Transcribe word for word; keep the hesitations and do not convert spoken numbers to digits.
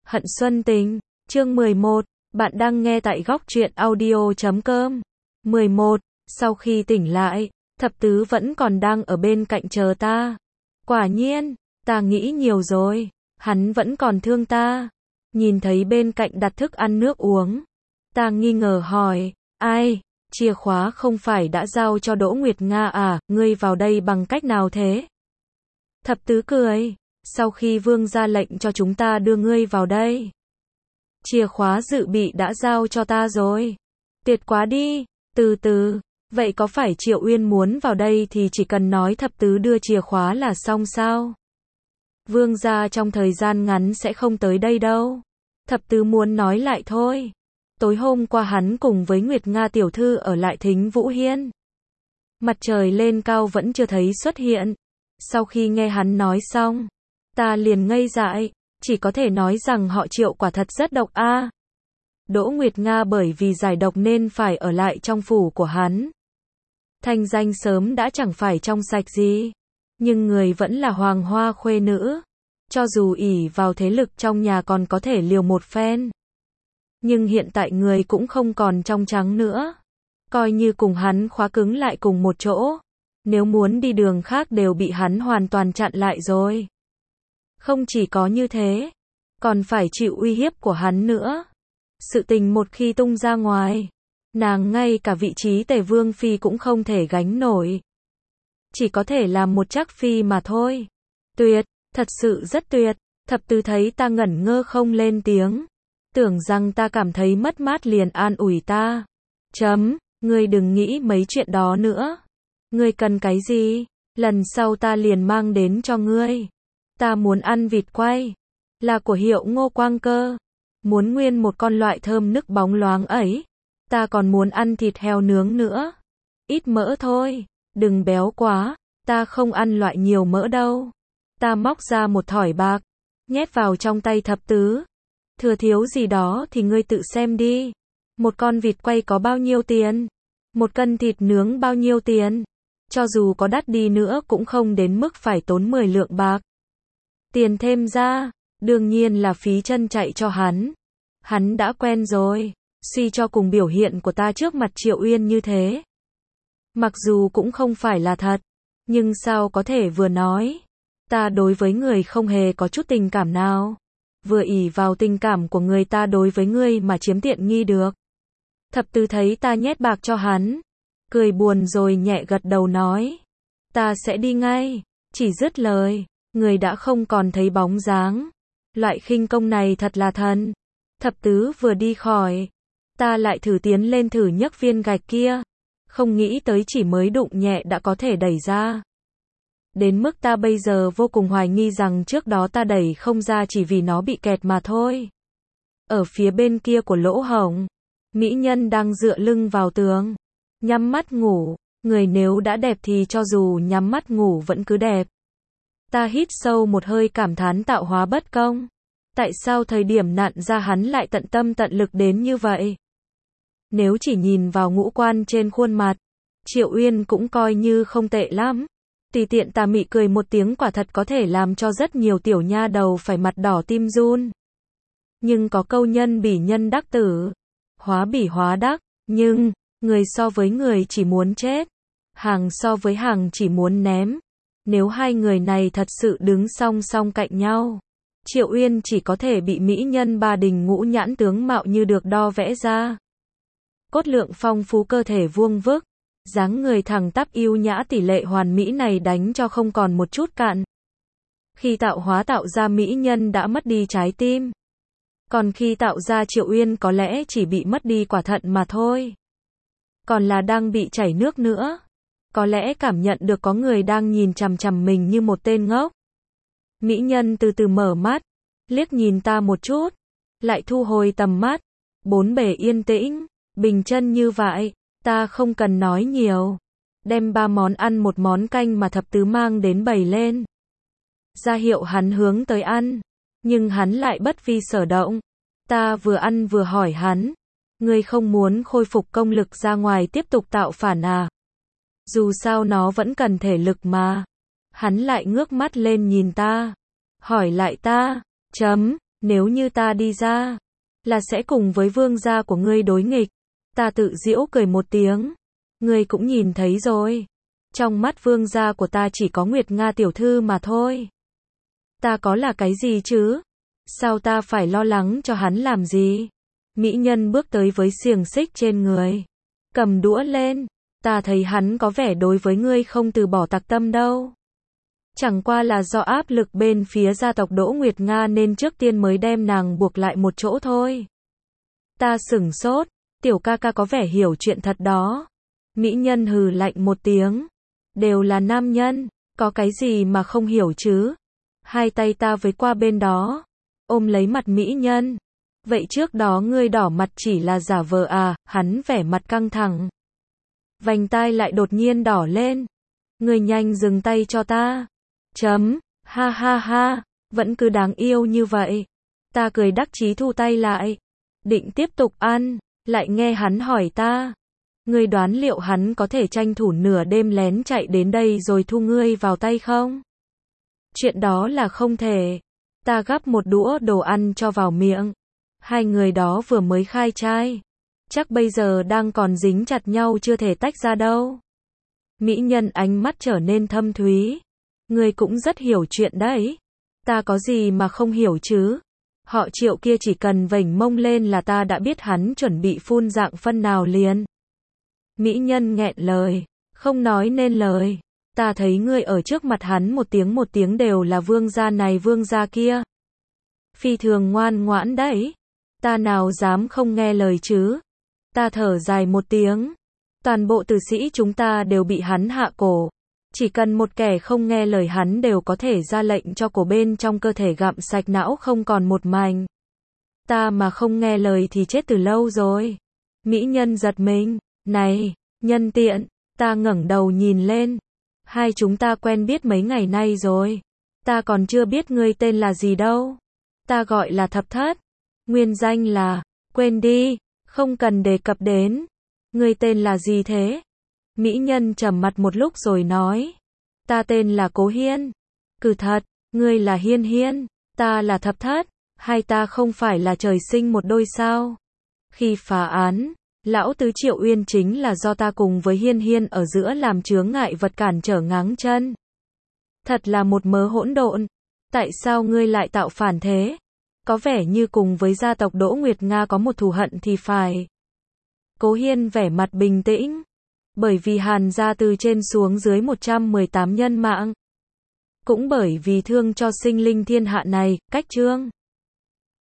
Hận Xuân Tình, chương mười một, bạn đang nghe tại góc truyện audio chấm com. mười một, sau khi tỉnh lại, thập tứ vẫn còn đang ở bên cạnh chờ ta. Quả nhiên, ta nghĩ nhiều rồi, hắn vẫn còn thương ta. Nhìn thấy bên cạnh đặt thức ăn nước uống, ta nghi ngờ hỏi, ai, chìa khóa không phải đã giao cho Đỗ Nguyệt Nga à, ngươi vào đây bằng cách nào thế? Thập tứ cười, sau khi vương ra lệnh cho chúng ta đưa ngươi vào đây. Chìa khóa dự bị đã giao cho ta rồi. Tuyệt quá đi, từ từ, vậy có phải Triệu Uyên muốn vào đây thì chỉ cần nói thập tứ đưa chìa khóa là xong sao? Vương gia trong thời gian ngắn sẽ không tới đây đâu. Thập tứ muốn nói lại thôi. Tối hôm qua hắn cùng với Nguyệt Nga tiểu thư ở lại Thính Vũ Hiên. Mặt trời lên cao vẫn chưa thấy xuất hiện. Sau khi nghe hắn nói xong, ta liền ngây dại, chỉ có thể nói rằng họ Triệu quả thật rất độc a. À. Đỗ Nguyệt Nga bởi vì giải độc nên phải ở lại trong phủ của hắn. Thanh danh sớm đã chẳng phải trong sạch gì, nhưng người vẫn là hoàng hoa khuê nữ. Cho dù ỷ vào thế lực trong nhà còn có thể liều một phen. Nhưng hiện tại người cũng không còn trong trắng nữa. Coi như cùng hắn khóa cứng lại cùng một chỗ. Nếu muốn đi đường khác đều bị hắn hoàn toàn chặn lại rồi. Không chỉ có như thế, còn phải chịu uy hiếp của hắn nữa. Sự tình một khi tung ra ngoài, nàng ngay cả vị trí Tề Vương Phi cũng không thể gánh nổi. Chỉ có thể làm một trắc phi mà thôi. Tuyệt, thật sự rất tuyệt. Thập tứ thấy ta ngẩn ngơ không lên tiếng. Tưởng rằng ta cảm thấy mất mát liền an ủi ta. Chấm, ngươi đừng nghĩ mấy chuyện đó nữa. Ngươi cần cái gì? Lần sau ta liền mang đến cho ngươi. Ta muốn ăn vịt quay. Là của hiệu Ngô Quang Cơ. Muốn nguyên một con loại thơm nức bóng loáng ấy. Ta còn muốn ăn thịt heo nướng nữa. Ít mỡ thôi. Đừng béo quá. Ta không ăn loại nhiều mỡ đâu. Ta móc ra một thỏi bạc. Nhét vào trong tay thập tứ. Thừa thiếu gì đó thì ngươi tự xem đi. Một con vịt quay có bao nhiêu tiền? Một cân thịt nướng bao nhiêu tiền? Cho dù có đắt đi nữa cũng không đến mức phải tốn mười lượng bạc. Tiền thêm ra, đương nhiên là phí chân chạy cho hắn. Hắn đã quen rồi, suy cho cùng biểu hiện của ta trước mặt Triệu Uyên như thế. Mặc dù cũng không phải là thật, nhưng sao có thể vừa nói. Ta đối với người không hề có chút tình cảm nào. Vừa ỷ vào tình cảm của người ta đối với ngươi mà chiếm tiện nghi được. Thập tứ thấy ta nhét bạc cho hắn. Cười buồn rồi nhẹ gật đầu nói. Ta sẽ đi ngay. Chỉ dứt lời, người đã không còn thấy bóng dáng. Loại khinh công này thật là thần. Thập tứ vừa đi khỏi. Ta lại thử tiến lên thử nhấc viên gạch kia. Không nghĩ tới chỉ mới đụng nhẹ đã có thể đẩy ra. Đến mức ta bây giờ vô cùng hoài nghi rằng trước đó ta đẩy không ra chỉ vì nó bị kẹt mà thôi. Ở phía bên kia của lỗ hổng, mỹ nhân đang dựa lưng vào tường. Nhắm mắt ngủ, người nếu đã đẹp thì cho dù nhắm mắt ngủ vẫn cứ đẹp. Ta hít sâu một hơi cảm thán tạo hóa bất công. Tại sao thời điểm nặn ra hắn lại tận tâm tận lực đến như vậy? Nếu chỉ nhìn vào ngũ quan trên khuôn mặt, Triệu Uyên cũng coi như không tệ lắm. Tùy tiện tà mị cười một tiếng quả thật có thể làm cho rất nhiều tiểu nha đầu phải mặt đỏ tim run. Nhưng có câu nhân bỉ nhân đắc tử, hóa bỉ hóa đắc, nhưng người so với người chỉ muốn chết, hàng so với hàng chỉ muốn ném. Nếu hai người này thật sự đứng song song cạnh nhau, Triệu Uyên chỉ có thể bị mỹ nhân ba đình ngũ nhãn tướng mạo như được đo vẽ ra. Cốt lượng phong phú, cơ thể vuông vức, dáng người thẳng tắp yêu nhã, tỷ lệ hoàn mỹ này đánh cho không còn một chút cạn. Khi tạo hóa tạo ra mỹ nhân đã mất đi trái tim. Còn khi tạo ra Triệu Uyên có lẽ chỉ bị mất đi quả thận mà thôi. Còn là đang bị chảy nước nữa. Có lẽ cảm nhận được có người đang nhìn chằm chằm mình như một tên ngốc. Mỹ nhân từ từ mở mắt, liếc nhìn ta một chút, lại thu hồi tầm mắt. Bốn bề yên tĩnh, bình chân như vậy. Ta không cần nói nhiều. Đem ba món ăn một món canh mà thập tứ mang đến bày lên. Ra hiệu hắn hướng tới ăn. Nhưng hắn lại bất vi sở động. Ta vừa ăn vừa hỏi hắn. Ngươi không muốn khôi phục công lực ra ngoài tiếp tục tạo phản à? Dù sao nó vẫn cần thể lực mà. Hắn lại ngước mắt lên nhìn ta. Hỏi lại ta. Chấm, Nếu như ta đi ra, là sẽ cùng với vương gia của ngươi đối nghịch. Ta tự giễu cười một tiếng. Ngươi cũng nhìn thấy rồi. Trong mắt vương gia của ta chỉ có Nguyệt Nga tiểu thư mà thôi. Ta có là cái gì chứ? Sao ta phải lo lắng cho hắn làm gì? Mỹ nhân bước tới với xiềng xích trên người. Cầm đũa lên. Ta thấy hắn có vẻ đối với ngươi không từ bỏ tặc tâm đâu. Chẳng qua là do áp lực bên phía gia tộc Đỗ Nguyệt Nga nên trước tiên mới đem nàng buộc lại một chỗ thôi. Ta sửng sốt. Tiểu ca ca có vẻ hiểu chuyện thật đó. Mỹ nhân hừ lạnh một tiếng. Đều là nam nhân. Có cái gì mà không hiểu chứ? Hai tay ta với qua bên đó. Ôm lấy mặt mỹ nhân. Vậy trước đó ngươi đỏ mặt chỉ là giả vờ à? Hắn vẻ mặt căng thẳng. Vành tai lại đột nhiên đỏ lên. Ngươi nhanh dừng tay cho ta. Chấm. Ha ha ha. Vẫn cứ đáng yêu như vậy. Ta cười đắc chí thu tay lại. Định tiếp tục ăn. Lại nghe hắn hỏi ta. Ngươi đoán liệu hắn có thể tranh thủ nửa đêm lén chạy đến đây rồi thu ngươi vào tay không? Chuyện đó là không thể. Ta gắp một đũa đồ ăn cho vào miệng. Hai người đó vừa mới khai trai. Chắc bây giờ đang còn dính chặt nhau chưa thể tách ra đâu. Mỹ nhân ánh mắt trở nên thâm thúy. Ngươi cũng rất hiểu chuyện đấy. Ta có gì mà không hiểu chứ? Họ Triệu kia chỉ cần vểnh mông lên là ta đã biết hắn chuẩn bị phun dạng phân nào liền. Mỹ nhân nghẹn lời. Không nói nên lời. Ta thấy ngươi ở trước mặt hắn một tiếng một tiếng đều là vương gia này vương gia kia. Phi thường ngoan ngoãn đấy. Ta nào dám không nghe lời chứ. Ta thở dài một tiếng. Toàn bộ tử sĩ chúng ta đều bị hắn hạ cổ. Chỉ cần một kẻ không nghe lời hắn đều có thể ra lệnh cho cổ bên trong cơ thể gặm sạch não không còn một mảnh. Ta mà không nghe lời thì chết từ lâu rồi. Mỹ nhân giật mình. Này, nhân tiện. Ta ngẩng đầu nhìn lên. Hai chúng ta quen biết mấy ngày nay rồi. Ta còn chưa biết ngươi tên là gì đâu. Ta gọi là Thập Thất. Nguyên danh là, quên đi, không cần đề cập đến. Ngươi tên là gì thế? Mỹ nhân trầm mặt một lúc rồi nói. Ta tên là Cố Hiên. Cứ thật, ngươi là Hiên Hiên, ta là Thập Thất. Hai ta không phải là trời sinh một đôi sao? Khi phá án, lão tứ Triệu Uyên chính là do ta cùng với Hiên Hiên ở giữa làm chướng ngại vật cản trở ngáng chân. Thật là một mớ hỗn độn. Tại sao ngươi lại tạo phản thế? Có vẻ như cùng với gia tộc Đỗ Nguyệt Nga có một thù hận thì phải. Cố Hiên vẻ mặt bình tĩnh. Bởi vì Hàn gia từ trên xuống dưới một trăm mười tám nhân mạng. Cũng bởi vì thương cho sinh linh thiên hạ này, cách trương.